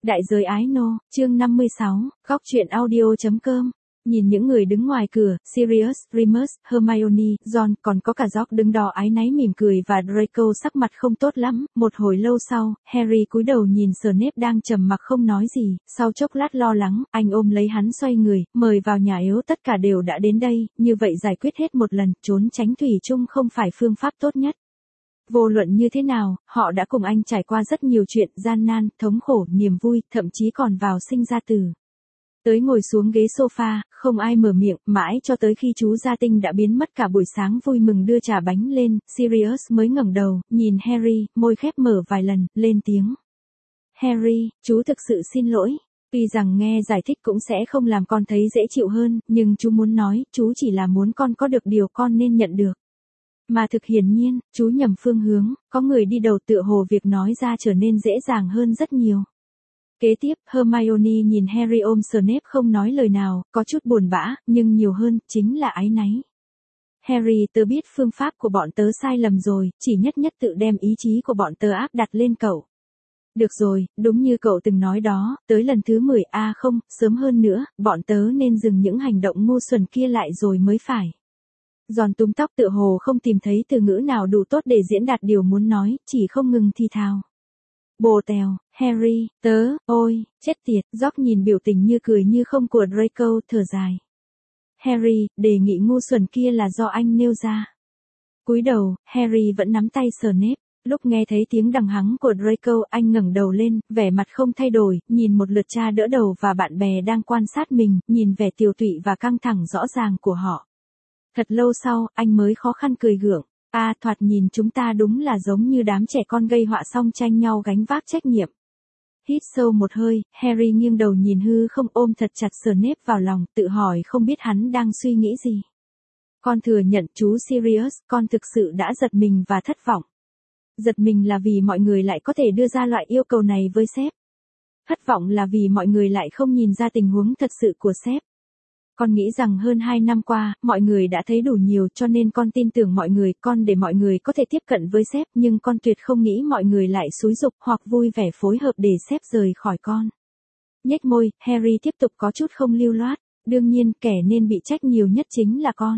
Đại giới ái nô, chương 56, góc truyện audio.com. Nhìn những người đứng ngoài cửa, Sirius, Remus, Hermione, Ron, còn có cả George đứng đó áy náy mỉm cười và Draco sắc mặt không tốt lắm. Một hồi lâu sau, Harry cúi đầu nhìn Snape đang trầm mặc không nói gì, sau chốc lát lo lắng, anh ôm lấy hắn xoay người, mời vào nhà yếu, tất cả đều đã đến đây, như vậy giải quyết hết một lần, trốn tránh thủy chung không phải phương pháp tốt nhất. Vô luận như thế nào, họ đã cùng anh trải qua rất nhiều chuyện gian nan, thống khổ, niềm vui, thậm chí còn vào sinh ra tử. Tới ngồi xuống ghế sofa, không ai mở miệng, mãi cho tới khi chú Gia Tinh đã biến mất cả buổi sáng vui mừng đưa trà bánh lên, Sirius mới ngẩng đầu, nhìn Harry, môi khép mở vài lần, lên tiếng. Harry, chú thực sự xin lỗi. Tuy rằng nghe giải thích cũng sẽ không làm con thấy dễ chịu hơn, nhưng chú muốn nói, chú chỉ là muốn con có được điều con nên nhận được. Mà thực hiển nhiên, chú nhầm phương hướng, có người đi đầu tựa hồ việc nói ra trở nên dễ dàng hơn rất nhiều. Kế tiếp, Hermione nhìn Harry ôm Snape không nói lời nào, có chút buồn bã, nhưng nhiều hơn, chính là áy náy. Harry, tớ biết phương pháp của bọn tớ sai lầm rồi, chỉ nhất tự đem ý chí của bọn tớ áp đặt lên cậu. Được rồi, đúng như cậu từng nói đó, tới lần thứ 10, không, sớm hơn nữa, bọn tớ nên dừng những hành động ngu xuẩn kia lại rồi mới phải. Giòn túm tóc tựa hồ không tìm thấy từ ngữ nào đủ tốt để diễn đạt điều muốn nói, chỉ không ngừng thì thào. Bồ tèo, Harry, ôi, chết tiệt, George nhìn biểu tình như cười như không của Draco, thở dài. Harry, đề nghị ngu xuẩn kia là do anh nêu ra. Cúi đầu, Harry vẫn nắm tay Snape. Lúc nghe thấy tiếng đằng hắng của Draco, anh ngẩng đầu lên, vẻ mặt không thay đổi, nhìn một lượt cha đỡ đầu và bạn bè đang quan sát mình, nhìn vẻ tiều tụy và căng thẳng rõ ràng của họ. Thật lâu sau, anh mới khó khăn cười gượng. Thoạt nhìn chúng ta đúng là giống như đám trẻ con gây họa xong tranh nhau gánh vác trách nhiệm. Hít sâu một hơi, Harry nghiêng đầu nhìn hư không ôm thật chặt Snape vào lòng, tự hỏi không biết hắn đang suy nghĩ gì. Con thừa nhận chú Sirius, con thực sự đã giật mình và thất vọng. Giật mình là vì mọi người lại có thể đưa ra loại yêu cầu này với sếp. Thất vọng là vì mọi người lại không nhìn ra tình huống thật sự của sếp. Con nghĩ rằng hơn 2 năm qua, mọi người đã thấy đủ nhiều cho nên con tin tưởng mọi người, con để mọi người có thể tiếp cận với sếp, nhưng con tuyệt không nghĩ mọi người lại xúi giục hoặc vui vẻ phối hợp để sếp rời khỏi con. Nhếch môi, Harry tiếp tục có chút không lưu loát, đương nhiên kẻ nên bị trách nhiều nhất chính là con.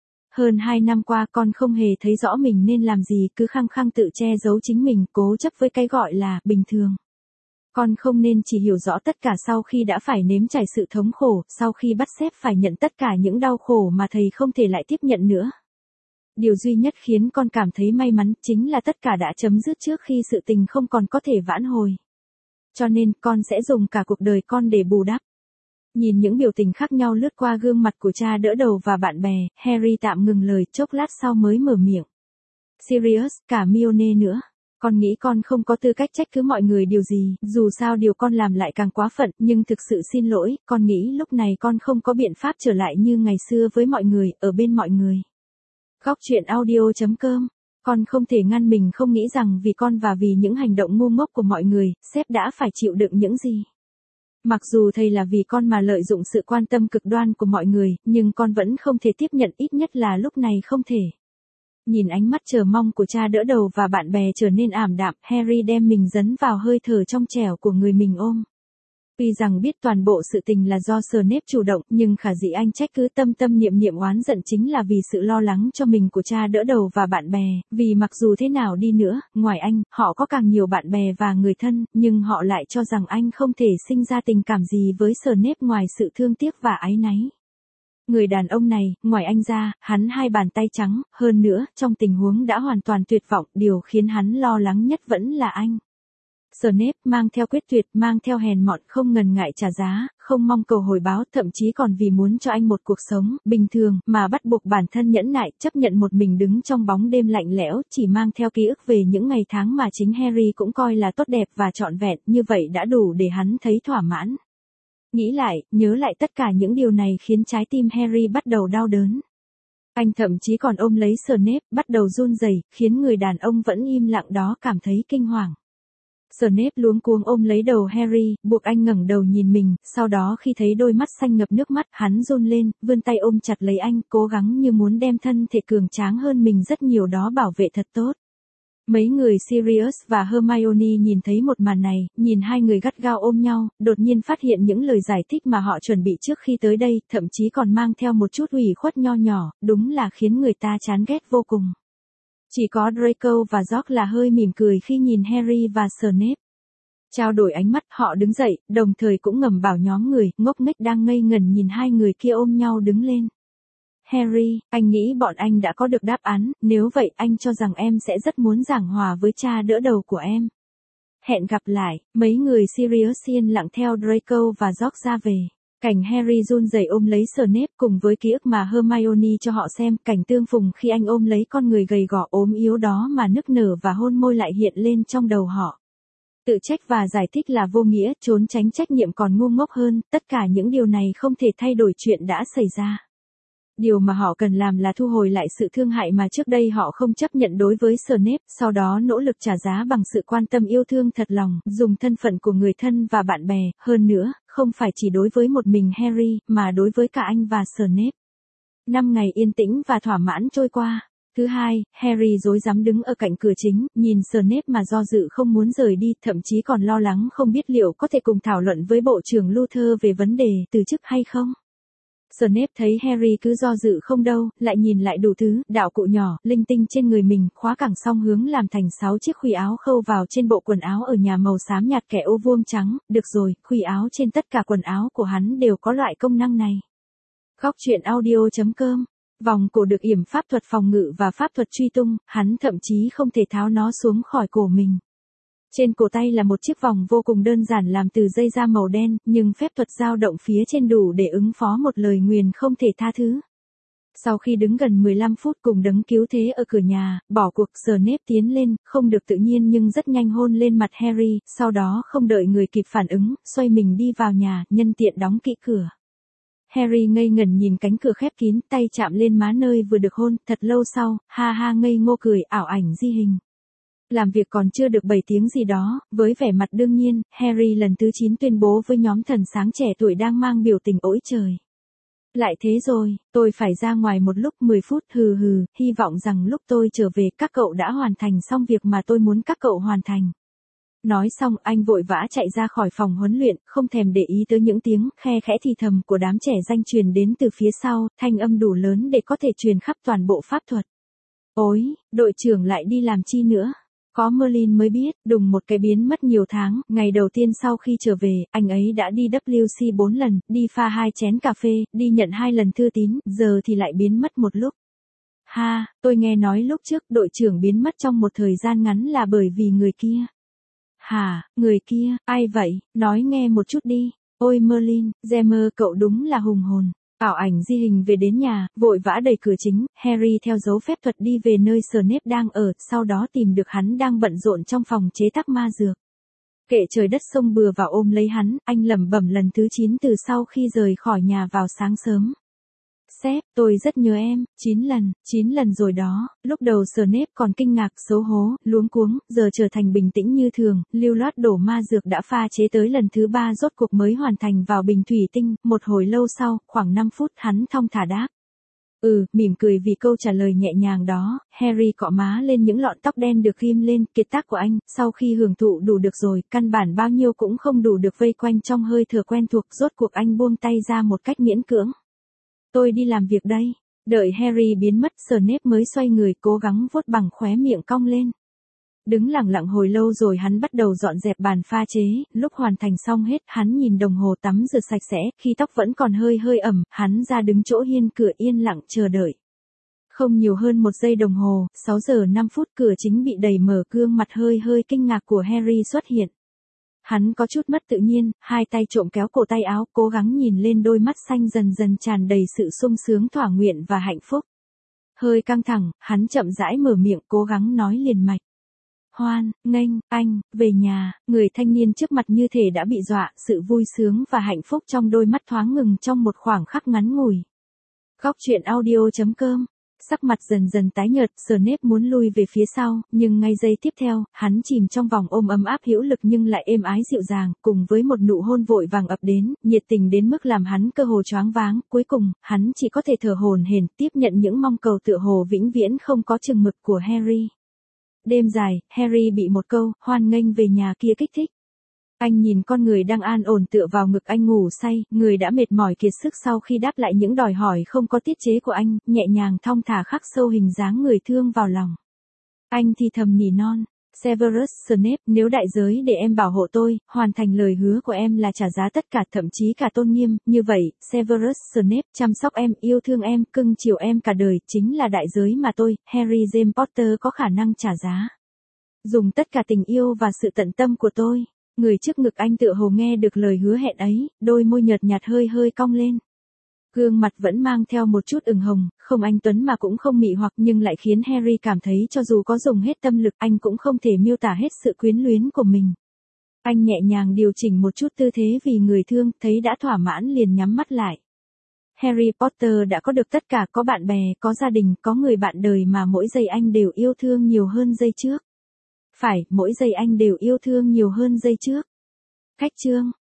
Hơn 2 năm qua con không hề thấy rõ mình nên làm gì, cứ khăng khăng tự che giấu chính mình, cố chấp với cái gọi là bình thường. Con không nên chỉ hiểu rõ tất cả sau khi đã phải nếm trải sự thống khổ, sau khi bắt sếp phải nhận tất cả những đau khổ mà thầy không thể lại tiếp nhận nữa. Điều duy nhất khiến con cảm thấy may mắn chính là tất cả đã chấm dứt trước khi sự tình không còn có thể vãn hồi. Cho nên con sẽ dùng cả cuộc đời con để bù đắp. Nhìn những biểu tình khác nhau lướt qua gương mặt của cha đỡ đầu và bạn bè, Harry tạm ngừng lời, chốc lát sau mới mở miệng. Sirius, cả Hermione nữa. Con nghĩ con không có tư cách trách cứ mọi người điều gì, dù sao điều con làm lại càng quá phận, nhưng thực sự xin lỗi, con nghĩ lúc này con không có biện pháp trở lại như ngày xưa với mọi người, ở bên mọi người. Góc truyện audio.com. Con không thể ngăn mình không nghĩ rằng vì con và vì những hành động ngu ngốc của mọi người, sếp đã phải chịu đựng những gì. Mặc dù thầy là vì con mà lợi dụng sự quan tâm cực đoan của mọi người, nhưng con vẫn không thể tiếp nhận, ít nhất là lúc này không thể. Nhìn ánh mắt chờ mong của cha đỡ đầu và bạn bè trở nên ảm đạm, Harry đem mình dấn vào hơi thở trong trẻo của người mình ôm. Tuy rằng biết toàn bộ sự tình là do Snape chủ động, nhưng khả dĩ anh trách cứ tâm niệm oán giận chính là vì sự lo lắng cho mình của cha đỡ đầu và bạn bè, vì mặc dù thế nào đi nữa, ngoài anh, họ có càng nhiều bạn bè và người thân, nhưng họ lại cho rằng anh không thể sinh ra tình cảm gì với Snape ngoài sự thương tiếc và áy náy. Người đàn ông này, ngoài anh ra, hắn 2 bàn tay trắng, hơn nữa, trong tình huống đã hoàn toàn tuyệt vọng, điều khiến hắn lo lắng nhất vẫn là anh. Snape mang theo quyết tuyệt, mang theo hèn mọn, không ngần ngại trả giá, không mong cầu hồi báo, thậm chí còn vì muốn cho anh một cuộc sống bình thường mà bắt buộc bản thân nhẫn nại, chấp nhận một mình đứng trong bóng đêm lạnh lẽo, chỉ mang theo ký ức về những ngày tháng mà chính Harry cũng coi là tốt đẹp và trọn vẹn, như vậy đã đủ để hắn thấy thỏa mãn. Nghĩ lại, nhớ lại tất cả những điều này khiến trái tim Harry bắt đầu đau đớn. Anh thậm chí còn ôm lấy Snape, bắt đầu run rẩy, khiến người đàn ông vẫn im lặng đó cảm thấy kinh hoàng. Snape luống cuống ôm lấy đầu Harry, buộc anh ngẩng đầu nhìn mình, sau đó khi thấy đôi mắt xanh ngập nước mắt, hắn run lên, vươn tay ôm chặt lấy anh, cố gắng như muốn đem thân thể cường tráng hơn mình rất nhiều đó bảo vệ thật tốt. Mấy người Sirius và Hermione nhìn thấy một màn này, nhìn hai người gắt gao ôm nhau, đột nhiên phát hiện những lời giải thích mà họ chuẩn bị trước khi tới đây, thậm chí còn mang theo một chút ủy khuất nho nhỏ, đúng là khiến người ta chán ghét vô cùng. Chỉ có Draco và George là hơi mỉm cười khi nhìn Harry và Snape. Trao đổi ánh mắt, họ đứng dậy, đồng thời cũng ngầm bảo nhóm người ngốc nghếch đang ngây ngẩn nhìn hai người kia ôm nhau đứng lên. Harry, anh nghĩ bọn anh đã có được đáp án, nếu vậy anh cho rằng em sẽ rất muốn giảng hòa với cha đỡ đầu của em. Hẹn gặp lại, mấy người Sirius yên lặng theo Draco và George ra về. Cảnh Harry run rẩy ôm lấy Snape cùng với ký ức mà Hermione cho họ xem, cảnh tương phùng khi anh ôm lấy con người gầy gò ốm yếu đó mà nức nở và hôn môi lại hiện lên trong đầu họ. Tự trách và giải thích là vô nghĩa, trốn tránh trách nhiệm còn ngu ngốc hơn, tất cả những điều này không thể thay đổi chuyện đã xảy ra. Điều mà họ cần làm là thu hồi lại sự thương hại mà trước đây họ không chấp nhận đối với Snape, sau đó nỗ lực trả giá bằng sự quan tâm yêu thương thật lòng, dùng thân phận của người thân và bạn bè, hơn nữa, không phải chỉ đối với một mình Harry, mà đối với cả anh và Snape. 5 ngày yên tĩnh và thỏa mãn trôi qua. Thứ hai, Harry rối rắm đứng ở cạnh cửa chính, nhìn Snape mà do dự không muốn rời đi, thậm chí còn lo lắng không biết liệu có thể cùng thảo luận với Bộ trưởng Luther về vấn đề từ chức hay không. Snape thấy Harry cứ do dự không đâu, lại nhìn lại đủ thứ, đạo cụ nhỏ, linh tinh trên người mình, khóa cẳng song hướng làm thành 6 chiếc khuy áo khâu vào trên bộ quần áo ở nhà màu xám nhạt kẻ ô vuông trắng, được rồi, khuy áo trên tất cả quần áo của hắn đều có loại công năng này. Góc truyện audio.com. Vòng cổ được yểm pháp thuật phòng ngự và pháp thuật truy tung, hắn thậm chí không thể tháo nó xuống khỏi cổ mình. Trên cổ tay là một chiếc vòng vô cùng đơn giản làm từ dây da màu đen, nhưng phép thuật dao động phía trên đủ để ứng phó một lời nguyền không thể tha thứ. Sau khi đứng gần 15 phút cùng đấng cứu thế ở cửa nhà, bỏ cuộc, Snape tiến lên, không được tự nhiên nhưng rất nhanh hôn lên mặt Harry, sau đó không đợi người kịp phản ứng, xoay mình đi vào nhà, nhân tiện đóng kỹ cửa. Harry ngây ngẩn nhìn cánh cửa khép kín, tay chạm lên má nơi vừa được hôn, thật lâu sau, ha ha ngây ngô cười, ảo ảnh di hình. Làm việc còn chưa được 7 tiếng gì đó, với vẻ mặt đương nhiên, Harry lần thứ 9 tuyên bố với nhóm thần sáng trẻ tuổi đang mang biểu tình ỗi trời. Lại thế rồi, tôi phải ra ngoài một lúc 10 phút, hy vọng rằng lúc tôi trở về các cậu đã hoàn thành xong việc mà tôi muốn các cậu hoàn thành. Nói xong, anh vội vã chạy ra khỏi phòng huấn luyện, không thèm để ý tới những tiếng khe khẽ thì thầm của đám trẻ danh truyền đến từ phía sau, thanh âm đủ lớn để có thể truyền khắp toàn bộ pháp thuật. Ôi, đội trưởng lại đi làm chi nữa? Có Merlin mới biết, đùng một cái biến mất nhiều tháng, ngày đầu tiên sau khi trở về, anh ấy đã đi WC 4 lần, đi pha 2 chén cà phê, đi nhận 2 lần thư tín, giờ thì lại biến mất một lúc. Ha, tôi nghe nói lúc trước đội trưởng biến mất trong một thời gian ngắn là bởi vì người kia. Hả, người kia, ai vậy, nói nghe một chút đi. Ôi Merlin, Gemmer cậu đúng là hùng hồn. Ảo ảnh di hình về đến nhà, vội vã đẩy cửa chính, Harry theo dấu phép thuật đi về nơi Snape đang ở, sau đó tìm được hắn đang bận rộn trong phòng chế tác ma dược. Kệ trời đất xông bừa vào ôm lấy hắn, anh lẩm bẩm lần thứ 9 từ sau khi rời khỏi nhà vào sáng sớm. Sếp, tôi rất nhớ em, 9 lần rồi đó. Lúc đầu Snape còn kinh ngạc, xấu hổ, luống cuống, giờ trở thành bình tĩnh như thường, lưu loát đổ ma dược đã pha chế tới lần thứ 3 rốt cuộc mới hoàn thành vào bình thủy tinh, một hồi lâu sau, khoảng 5 phút hắn thong thả đáp. Mỉm cười vì câu trả lời nhẹ nhàng đó, Harry cọ má lên những lọn tóc đen được ghim lên, kiệt tác của anh, sau khi hưởng thụ đủ được rồi, căn bản bao nhiêu cũng không đủ được vây quanh trong hơi thở quen thuộc, rốt cuộc anh buông tay ra một cách miễn cưỡng. Tôi đi làm việc đây. Đợi Harry biến mất, Snape mới xoay người cố gắng vuốt bằng khóe miệng cong lên. Đứng lặng lặng hồi lâu rồi hắn bắt đầu dọn dẹp bàn pha chế, lúc hoàn thành xong hết, hắn nhìn đồng hồ tắm rửa sạch sẽ, khi tóc vẫn còn hơi ẩm, hắn ra đứng chỗ hiên cửa yên lặng chờ đợi. Không nhiều hơn 1 giây đồng hồ, 6 giờ 5 phút cửa chính bị đẩy mở, gương mặt hơi kinh ngạc của Harry xuất hiện. Hắn có chút mất tự nhiên, hai tay trộm kéo cổ tay áo, cố gắng nhìn lên đôi mắt xanh dần dần tràn đầy sự sung sướng thỏa nguyện và hạnh phúc. Hơi căng thẳng, hắn chậm rãi mở miệng cố gắng nói liền mạch. Hoan, nghênh, anh, về nhà, người thanh niên trước mặt như thể đã bị dọa, sự vui sướng và hạnh phúc trong đôi mắt thoáng ngừng trong một khoảng khắc ngắn ngủi. Góc truyện audio.com. Sắc mặt dần dần tái nhợt, Snape muốn lui về phía sau, nhưng ngay giây tiếp theo, hắn chìm trong vòng ôm ấm áp hữu lực nhưng lại êm ái dịu dàng, cùng với một nụ hôn vội vàng ập đến, nhiệt tình đến mức làm hắn cơ hồ choáng váng, cuối cùng, hắn chỉ có thể thở hổn hển tiếp nhận những mong cầu tựa hồ vĩnh viễn không có chừng mực của Harry. Đêm dài, Harry bị một câu, hoan nghênh về nhà kia kích thích. Anh nhìn con người đang an ổn tựa vào ngực anh ngủ say, người đã mệt mỏi kiệt sức sau khi đáp lại những đòi hỏi không có tiết chế của anh, nhẹ nhàng thong thả khắc sâu hình dáng người thương vào lòng. Anh thì thầm nỉ non. Severus Snape, nếu đại giới để em bảo hộ tôi, hoàn thành lời hứa của em là trả giá tất cả, thậm chí cả tôn nghiêm, như vậy, Severus Snape, chăm sóc em, yêu thương em, cưng chiều em cả đời, chính là đại giới mà tôi, Harry James Potter có khả năng trả giá. Dùng tất cả tình yêu và sự tận tâm của tôi. Người trước ngực anh tựa hồ nghe được lời hứa hẹn ấy, đôi môi nhợt nhạt hơi hơi cong lên. Gương mặt vẫn mang theo một chút ửng hồng, không anh tuấn mà cũng không mị hoặc, nhưng lại khiến Harry cảm thấy cho dù có dùng hết tâm lực anh cũng không thể miêu tả hết sự quyến luyến của mình. Anh nhẹ nhàng điều chỉnh một chút tư thế vì người thương, thấy đã thỏa mãn liền nhắm mắt lại. Harry Potter đã có được tất cả, có bạn bè, có gia đình, có người bạn đời mà mỗi giây anh đều yêu thương nhiều hơn giây trước. Phải, mỗi giây anh đều yêu thương nhiều hơn giây trước. Khách chương